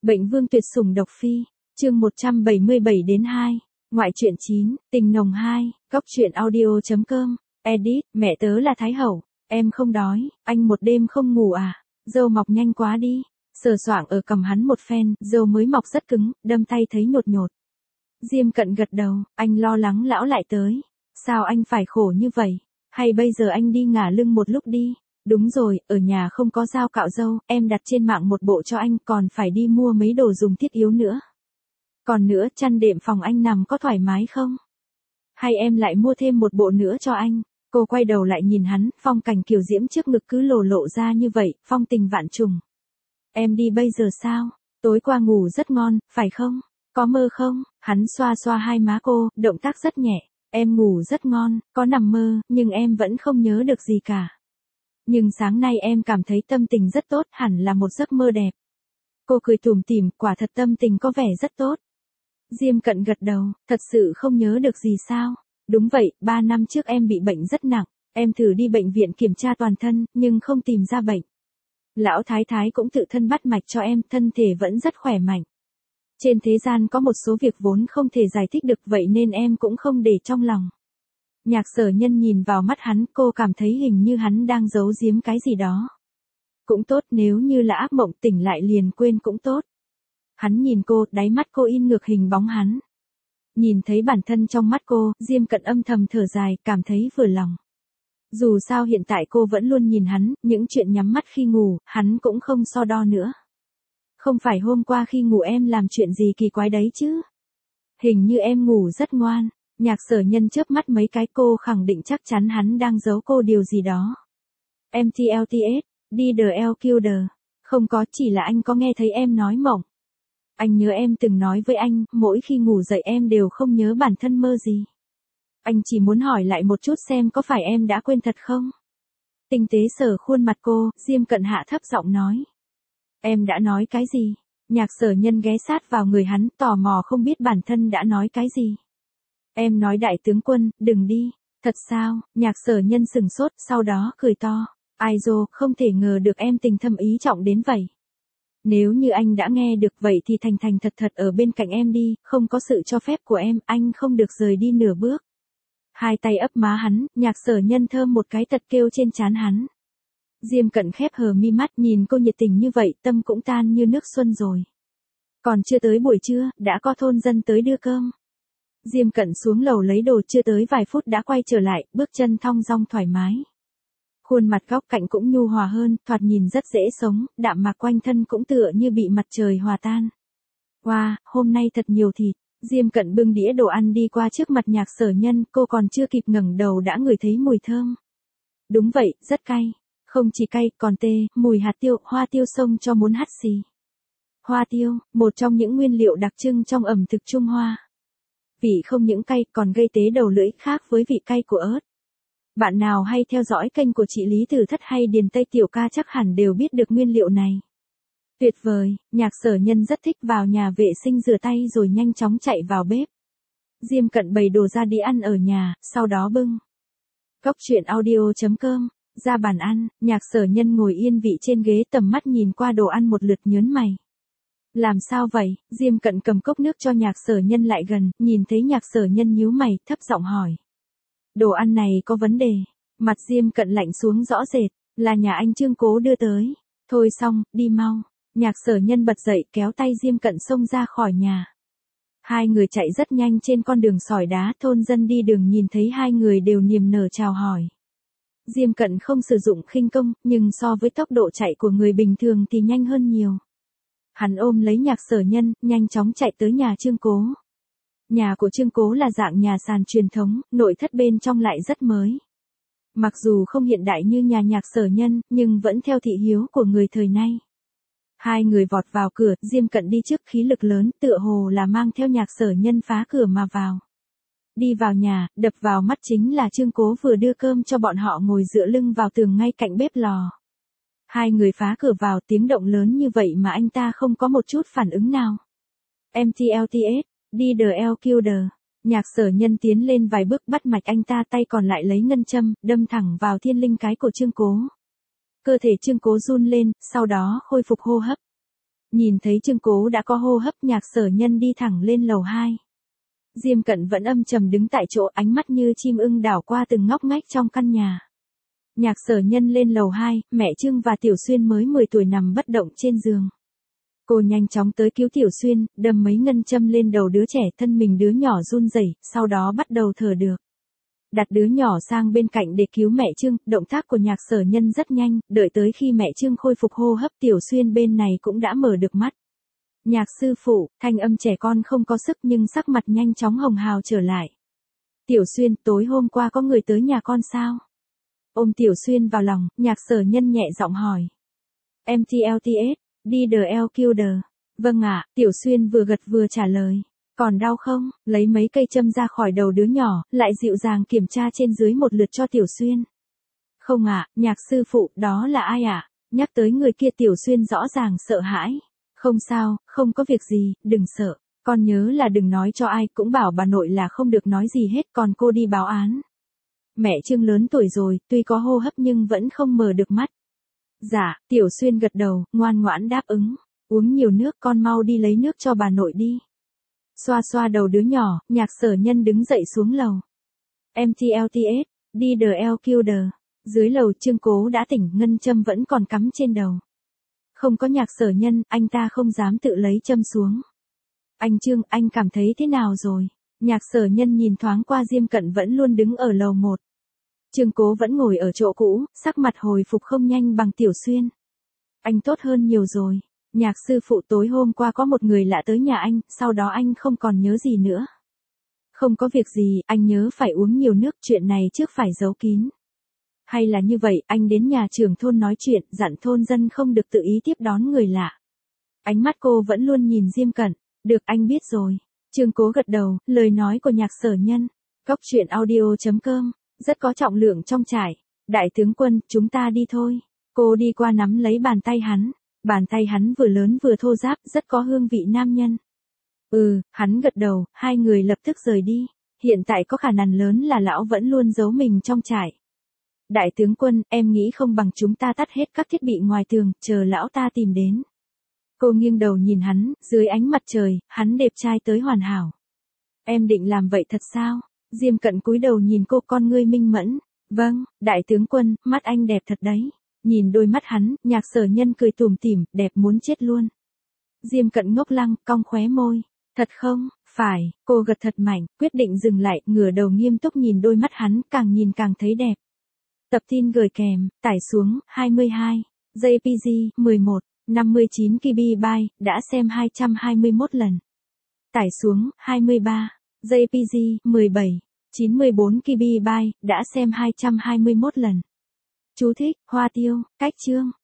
Bệnh vương tuyệt sủng độc phi, chương 177-2, ngoại truyện 9, tình nồng 2, góc truyện audio.com, edit, mẹ tớ là Thái Hậu, em không đói, anh một đêm không ngủ à, râu mọc nhanh quá đi, sờ soạng ở cằm hắn một phen, râu mới mọc rất cứng, đâm tay thấy nhột nhột. Diêm Cận gật đầu, anh lo lắng lão lại tới, sao anh phải khổ như vậy, hay bây giờ anh đi ngả lưng một lúc đi. Đúng rồi, ở nhà không có dao cạo râu, em đặt trên mạng một bộ cho anh, còn phải đi mua mấy đồ dùng thiết yếu nữa. Còn nữa, chăn đệm phòng anh nằm có thoải mái không? Hay em lại mua thêm một bộ nữa cho anh? Cô quay đầu lại nhìn hắn, phong cảnh kiều diễm trước ngực cứ lộ ra như vậy, phong tình vạn trùng. Em đi bây giờ sao? Tối qua ngủ rất ngon, phải không? Có mơ không? Hắn xoa xoa hai má cô, động tác rất nhẹ. Em ngủ rất ngon, có nằm mơ, nhưng em vẫn không nhớ được gì cả. Nhưng sáng nay em cảm thấy tâm tình rất tốt, hẳn là một giấc mơ đẹp. Cô cười tủm tỉm, quả thật tâm tình có vẻ rất tốt. Diêm Cận gật đầu, thật sự không nhớ được gì sao? Đúng vậy, 3 năm trước em bị bệnh rất nặng, em thử đi bệnh viện kiểm tra toàn thân, nhưng không tìm ra bệnh. Lão Thái Thái cũng tự thân bắt mạch cho em, thân thể vẫn rất khỏe mạnh. Trên thế gian có một số việc vốn không thể giải thích được, vậy nên em cũng không để trong lòng. Nhạc Sở Nhân nhìn vào mắt hắn, cô cảm thấy hình như hắn đang giấu giếm cái gì đó. Cũng tốt, nếu như là ác mộng tỉnh lại liền quên cũng tốt. Hắn nhìn cô, đáy mắt cô in ngược hình bóng hắn. Nhìn thấy bản thân trong mắt cô, Diêm Cận âm thầm thở dài, cảm thấy vừa lòng. Dù sao hiện tại cô vẫn luôn nhìn hắn, những chuyện nhắm mắt khi ngủ, hắn cũng không so đo nữa. Không phải hôm qua khi ngủ em làm chuyện gì kỳ quái đấy chứ? Hình như em ngủ rất ngoan. Nhạc Sở Nhân chớp mắt mấy cái, cô khẳng định chắc chắn hắn đang giấu cô điều gì đó. MTLTS, DDLQD. Không có, chỉ là anh có nghe thấy em nói mộng. Anh nhớ em từng nói với anh, mỗi khi ngủ dậy em đều không nhớ bản thân mơ gì. Anh chỉ muốn hỏi lại một chút xem có phải em đã quên thật không? Tinh tế sờ khuôn mặt cô, Diêm Cận hạ thấp giọng nói. Em đã nói cái gì? Nhạc Sở Nhân ghé sát vào người hắn, tò mò không biết bản thân đã nói cái gì. Em nói đại tướng quân, đừng đi. Thật sao? Nhạc Sở Nhân sừng sốt, sau đó cười to. Ai dô, không thể ngờ được em tình thâm ý trọng đến vậy. Nếu như anh đã nghe được vậy thì thành thật ở bên cạnh em đi, không có sự cho phép của em, anh không được rời đi nửa bước. Hai tay ấp má hắn, Nhạc Sở Nhân thơm một cái tật kêu trên trán hắn. Diêm Cận khép hờ mi mắt, nhìn cô nhiệt tình như vậy, tâm cũng tan như nước xuân rồi. Còn chưa tới buổi trưa, đã có thôn dân tới đưa cơm. Diêm Cận xuống lầu lấy đồ, chưa tới vài phút đã quay trở lại, bước chân thong dong thoải mái. Khuôn mặt góc cạnh cũng nhu hòa hơn, thoạt nhìn rất dễ sống, đạm mạc quanh thân cũng tựa như bị mặt trời hòa tan. Wow, hôm nay thật nhiều thịt. Diêm Cận bưng đĩa đồ ăn đi qua trước mặt Nhạc Sở Nhân, cô còn chưa kịp ngẩng đầu đã ngửi thấy mùi thơm. Đúng vậy, rất cay. Không chỉ cay, còn tê, mùi hạt tiêu, hoa tiêu xông cho muốn hắt xì. Hoa tiêu, một trong những nguyên liệu đặc trưng trong ẩm thực Trung Hoa. Vị không những cay còn gây tế đầu lưỡi, khác với vị cay của ớt. Bạn nào hay theo dõi kênh của chị Lý Tử Thất hay Điền Tây Tiểu Ca chắc hẳn đều biết được nguyên liệu này. Tuyệt vời, Nhạc Sở Nhân rất thích vào nhà vệ sinh rửa tay rồi nhanh chóng chạy vào bếp. Diêm Cận bày đồ ra đi ăn ở nhà, sau đó bưng. Góc truyện audio.com, ra bàn ăn, Nhạc Sở Nhân ngồi yên vị trên ghế, tầm mắt nhìn qua đồ ăn một lượt nhớn mày. Làm sao vậy? Diêm Cận cầm cốc nước cho Nhạc Sở Nhân lại gần, nhìn thấy Nhạc Sở Nhân nhíu mày, thấp giọng hỏi. Đồ ăn này có vấn đề. Mặt Diêm Cận lạnh xuống rõ rệt, là nhà anh Trương Cố đưa tới. Thôi xong, đi mau. Nhạc Sở Nhân bật dậy kéo tay Diêm Cận xông ra khỏi nhà. Hai người chạy rất nhanh trên con đường sỏi đá, thôn dân đi đường nhìn thấy hai người đều niềm nở chào hỏi. Diêm Cận không sử dụng khinh công, nhưng so với tốc độ chạy của người bình thường thì nhanh hơn nhiều. Hắn ôm lấy Nhạc Sở Nhân, nhanh chóng chạy tới nhà Trương Cố. Nhà của Trương Cố là dạng nhà sàn truyền thống, nội thất bên trong lại rất mới. Mặc dù không hiện đại như nhà Nhạc Sở Nhân, nhưng vẫn theo thị hiếu của người thời nay. Hai người vọt vào cửa, Diêm Cận đi trước khí lực lớn, tựa hồ là mang theo Nhạc Sở Nhân phá cửa mà vào. Đi vào nhà, đập vào mắt chính là Trương Cố vừa đưa cơm cho bọn họ ngồi dựa lưng vào tường ngay cạnh bếp lò. Hai người phá cửa vào, tiếng động lớn như vậy mà anh ta không có một chút phản ứng nào. MTLTS, DDLQD. Nhạc Sở Nhân tiến lên vài bước bắt mạch anh ta, tay còn lại lấy ngân châm, đâm thẳng vào thiên linh cái của Trương Cố. Cơ thể Trương Cố run lên, sau đó khôi phục hô hấp. Nhìn thấy Trương Cố đã có hô hấp, Nhạc Sở Nhân đi thẳng lên lầu 2. Diêm Cận vẫn âm trầm đứng tại chỗ, ánh mắt như chim ưng đảo qua từng ngóc ngách trong căn nhà. Nhạc Sở Nhân lên lầu 2, mẹ Trương và Tiểu Xuyên mới 10 tuổi nằm bất động trên giường. Cô nhanh chóng tới cứu Tiểu Xuyên, đâm mấy ngân châm lên đầu đứa trẻ, thân mình đứa nhỏ run rẩy, sau đó bắt đầu thở được. Đặt đứa nhỏ sang bên cạnh để cứu mẹ Trương, động tác của Nhạc Sở Nhân rất nhanh, đợi tới khi mẹ Trương khôi phục hô hấp, Tiểu Xuyên bên này cũng đã mở được mắt. Nhạc sư phụ, thanh âm trẻ con không có sức nhưng sắc mặt nhanh chóng hồng hào trở lại. Tiểu Xuyên, tối hôm qua có người tới nhà con sao? Ôm Tiểu Xuyên vào lòng, Nhạc Sở Nhân nhẹ giọng hỏi. MTLTS, DDL. Vâng ạ, Tiểu Xuyên vừa gật vừa trả lời. Còn đau không? Lấy mấy cây châm ra khỏi đầu đứa nhỏ, lại dịu dàng kiểm tra trên dưới một lượt cho Tiểu Xuyên. Không ạ, Nhạc sư phụ, đó là ai ạ? Nhắc tới người kia Tiểu Xuyên rõ ràng sợ hãi. Không sao, không có việc gì, đừng sợ. Con nhớ là đừng nói cho ai, cũng bảo bà nội là không được nói gì hết, còn cô đi báo án. Mẹ Trương lớn tuổi rồi, tuy có hô hấp nhưng vẫn không mở được mắt. Dạ, Tiểu Xuyên gật đầu, ngoan ngoãn đáp ứng. Uống nhiều nước, con mau đi lấy nước cho bà nội đi. Xoa xoa đầu đứa nhỏ, Nhạc Sở Nhân đứng dậy xuống lầu. MTLTS, DDL. Dưới lầu Trương Cố đã tỉnh, ngân châm vẫn còn cắm trên đầu. Không có Nhạc Sở Nhân, anh ta không dám tự lấy châm xuống. Anh Trương, anh cảm thấy thế nào rồi? Nhạc Sở Nhân nhìn thoáng qua Diêm Cận vẫn luôn đứng ở lầu 1. Trương Cố vẫn ngồi ở chỗ cũ, sắc mặt hồi phục không nhanh bằng Tiểu Xuyên. Anh tốt hơn nhiều rồi. Nhạc sư phụ, tối hôm qua có một người lạ tới nhà anh, sau đó anh không còn nhớ gì nữa. Không có việc gì, anh nhớ phải uống nhiều nước, chuyện này trước phải giấu kín. Hay là như vậy, anh đến nhà trưởng thôn nói chuyện, dặn thôn dân không được tự ý tiếp đón người lạ. Ánh mắt cô vẫn luôn nhìn Diêm Cận. Được, anh biết rồi. Trương Cố gật đầu, lời nói của Nhạc Sở Nhân. Cóc truyện audio.com, rất có trọng lượng trong trải. Đại tướng quân, chúng ta đi thôi. Cô đi qua nắm lấy bàn tay hắn. Bàn tay hắn vừa lớn vừa thô ráp, rất có hương vị nam nhân. Hắn gật đầu, hai người lập tức rời đi. Hiện tại có khả năng lớn là lão vẫn luôn giấu mình trong trại. Đại tướng quân, em nghĩ không bằng chúng ta tắt hết các thiết bị ngoài tường, chờ lão ta tìm đến. Cô nghiêng đầu nhìn hắn, dưới ánh mặt trời, hắn đẹp trai tới hoàn hảo. Em định làm vậy thật sao? Diêm Cận cúi đầu nhìn cô, con ngươi minh mẫn. Vâng, đại tướng quân, mắt anh đẹp thật đấy. Nhìn đôi mắt hắn, Nhạc Sở Nhân cười tủm tỉm, đẹp muốn chết luôn. Diêm Cận ngốc lăng, cong khóe môi. Thật không? Phải, cô gật thật mạnh, quyết định dừng lại, ngửa đầu nghiêm túc nhìn đôi mắt hắn, càng nhìn càng thấy đẹp. Tập tin gửi kèm, tải xuống, 22, JPG, 11, 59 KB, đã xem 221 lần. Tải xuống, 23, JPG, 17, 94 KB, đã xem 221 lần. Chú thích, hoa tiêu, cách chương.